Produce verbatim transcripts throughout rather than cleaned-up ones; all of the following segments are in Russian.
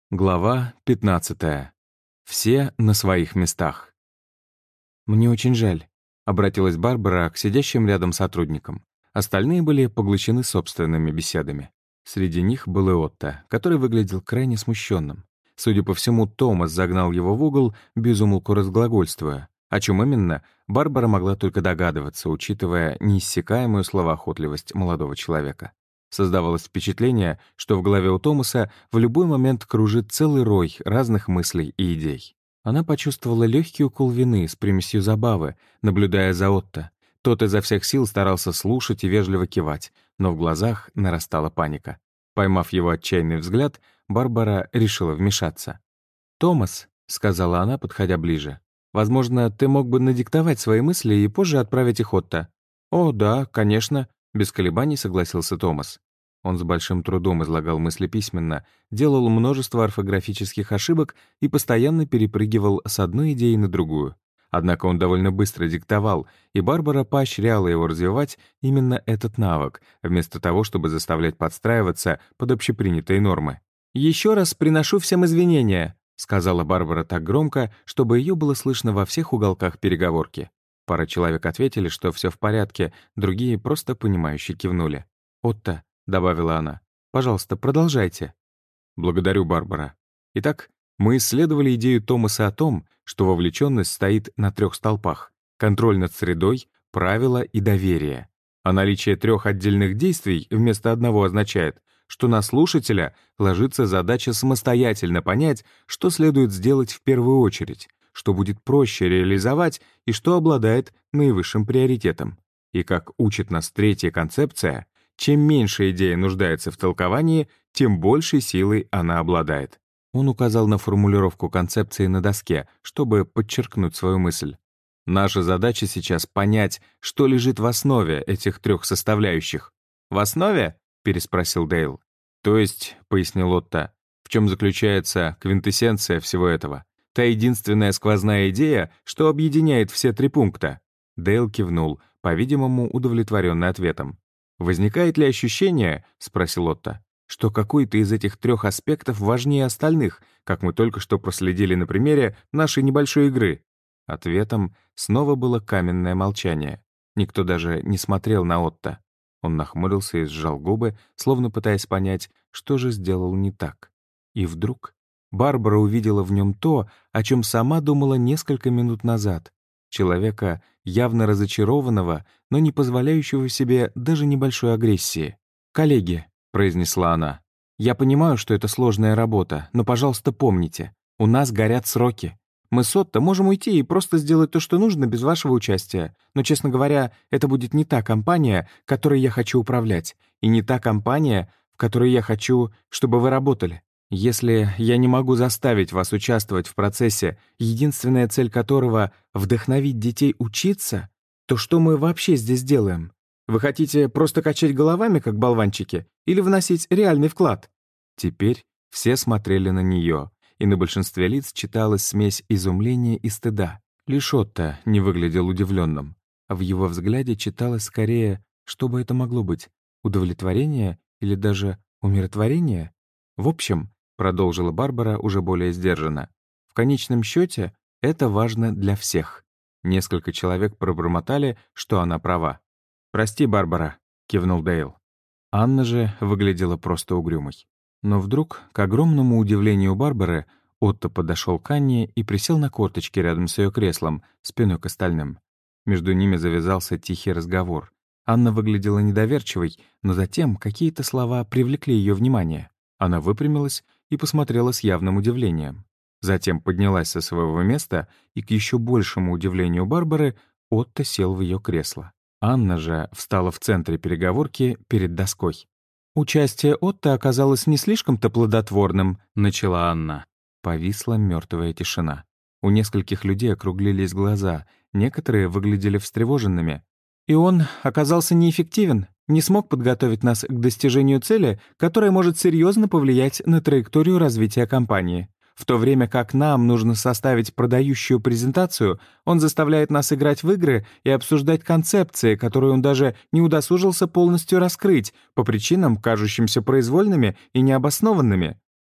Глава пятнадцатая. Все на своих местах. «Мне очень жаль», — обратилась Барбара к сидящим рядом сотрудникам. Остальные были поглощены собственными беседами. Среди них был и Отто, который выглядел крайне смущенным. Судя по всему, Томас загнал его в угол, без умолку разглагольствуя. О чем именно, Барбара могла только догадываться, учитывая неиссякаемую словоохотливость молодого человека. Создавалось впечатление, что в голове у Томаса в любой момент кружит целый рой разных мыслей и идей. Она почувствовала легкий укол вины с примесью забавы, наблюдая за Отто. Тот изо всех сил старался слушать и вежливо кивать, но в глазах нарастала паника. Поймав его отчаянный взгляд, Барбара решила вмешаться. «Томас», — сказала она, подходя ближе, — «возможно, ты мог бы надиктовать свои мысли и позже отправить их Отто». «О, да, конечно», — без колебаний согласился Томас. Он с большим трудом излагал мысли письменно, делал множество орфографических ошибок и постоянно перепрыгивал с одной идеи на другую. Однако он довольно быстро диктовал, и Барбара поощряла его развивать именно этот навык, вместо того, чтобы заставлять подстраиваться под общепринятые нормы. «Еще раз приношу всем извинения», — сказала Барбара так громко, чтобы ее было слышно во всех уголках переговорки. Пара человек ответили, что все в порядке, другие просто понимающе кивнули. «Отто», — добавила она, — «пожалуйста, продолжайте». «Благодарю, Барбара. Итак, мы исследовали идею Томаса о том, что вовлеченность стоит на трех столпах — контроль над средой, правила и доверие. А наличие трех отдельных действий вместо одного означает, что на слушателя ложится задача самостоятельно понять, что следует сделать в первую очередь, что будет проще реализовать и что обладает наивысшим приоритетом. И как учит нас третья концепция, чем меньше идея нуждается в толковании, тем большей силой она обладает. Он указал на формулировку концепции на доске, чтобы подчеркнуть свою мысль. Наша задача сейчас понять, что лежит в основе этих трех составляющих. «В основе?» — переспросил Дейл. «То есть», — пояснил Отто, — «в чем заключается квинтэссенция всего этого? Та единственная сквозная идея, что объединяет все три пункта». Дейл кивнул, по-видимому, удовлетворенный ответом. «Возникает ли ощущение, — спросил Отто, — что какой-то из этих трех аспектов важнее остальных, как мы только что проследили на примере нашей небольшой игры?» Ответом снова было каменное молчание. Никто даже не смотрел на Отто. Он нахмурился и сжал губы, словно пытаясь понять, что же сделал не так. И вдруг Барбара увидела в нем то, о чем сама думала несколько минут назад. Человека, явно разочарованного, но не позволяющего себе даже небольшой агрессии. «Коллеги», — произнесла она, — «я понимаю, что это сложная работа, но, пожалуйста, помните, у нас горят сроки. Мы с Отто можем уйти и просто сделать то, что нужно, без вашего участия. Но, честно говоря, это будет не та компания, которой я хочу управлять, и не та компания, в которой я хочу, чтобы вы работали. Если я не могу заставить вас участвовать в процессе, единственная цель которого — вдохновить детей учиться, то что мы вообще здесь делаем? Вы хотите просто качать головами, как болванчики, или вносить реальный вклад?» Теперь все смотрели на нее, и на большинстве лиц читалась смесь изумления и стыда. Лишь Отто не выглядел удивленным. А в его взгляде читалось скорее, что бы это могло быть, удовлетворение или даже умиротворение? В общем, продолжила Барбара уже более сдержанно, в конечном счете это важно для всех. Несколько человек пробормотали, что она права. «Прости, Барбара», — кивнул Дейл. Анна же выглядела просто угрюмой. Но вдруг, к огромному удивлению Барбары, Отто подошел к Анне и присел на корточки рядом с ее креслом, спиной к остальным. Между ними завязался тихий разговор. Анна выглядела недоверчивой, но затем какие-то слова привлекли ее внимание. Она выпрямилась и посмотрела с явным удивлением. Затем поднялась со своего места, и, к еще большему удивлению Барбары, Отто сел в ее кресло. Анна же встала в центре переговорки перед доской. «Участие Отто оказалось не слишком-то плодотворным», — начала Анна. Повисла мертвая тишина. У нескольких людей округлились глаза, некоторые выглядели встревоженными. «И он оказался неэффективен, не смог подготовить нас к достижению цели, которая может серьезно повлиять на траекторию развития компании. В то время как нам нужно составить продающую презентацию, он заставляет нас играть в игры и обсуждать концепции, которые он даже не удосужился полностью раскрыть, по причинам, кажущимся произвольными и необоснованными».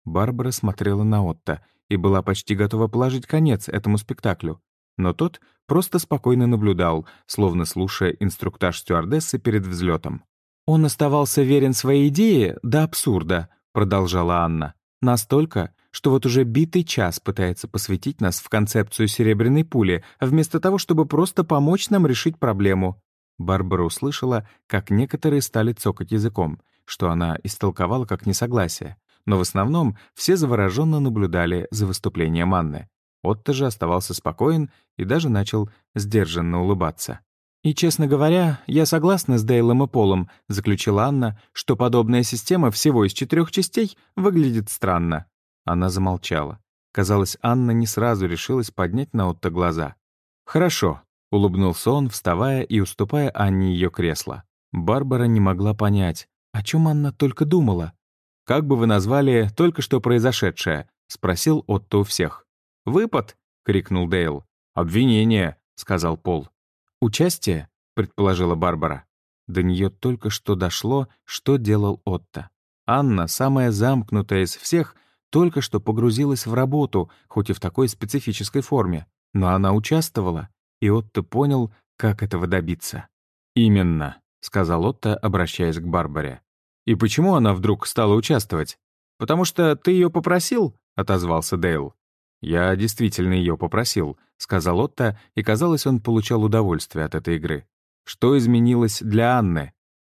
Барбара смотрела на Отто и была почти готова положить конец этому спектаклю. Но тот просто спокойно наблюдал, словно слушая инструктаж стюардессы перед взлетом. «Он оставался верен своей идее до абсурда», — продолжала Анна. «Настолько, что вот уже битый час пытается посвятить нас в концепцию серебряной пули, вместо того, чтобы просто помочь нам решить проблему». Барбара услышала, как некоторые стали цокать языком, что она истолковала как несогласие. Но в основном все завороженно наблюдали за выступлением Анны. Отто же оставался спокоен и даже начал сдержанно улыбаться. «И, честно говоря, я согласна с Дейлом и Полом», — заключила Анна, «что подобная система всего из четырех частей выглядит странно». Она замолчала. Казалось, Анна не сразу решилась поднять на Отто глаза. «Хорошо», — улыбнулся он, вставая и уступая Анне ее кресло. Барбара не могла понять, о чем Анна только думала. «Как бы вы назвали только что произошедшее?» — спросил Отто у всех. «Выпад!» — крикнул Дейл. «Обвинение!» — сказал Пол. «Участие?» — предположила Барбара. До нее только что дошло, что делал Отто. Анна, самая замкнутая из всех, только что погрузилась в работу, хоть и в такой специфической форме. Но она участвовала, и Отто понял, как этого добиться. «Именно», — сказал Отто, обращаясь к Барбаре. «И почему она вдруг стала участвовать?» «Потому что ты ее попросил?» — отозвался Дейл. «Я действительно ее попросил», — сказал Отто, и, казалось, он получал удовольствие от этой игры. «Что изменилось для Анны?»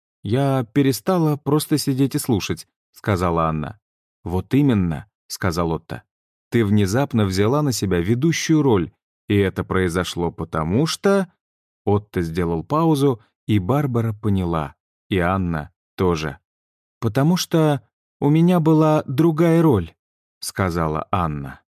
«Я перестала просто сидеть и слушать», — сказала Анна. «Вот именно», — сказал Отто. «Ты внезапно взяла на себя ведущую роль, и это произошло потому что...» Отто сделал паузу, и Барбара поняла, и Анна тоже. «Потому что у меня была другая роль», — сказала Анна.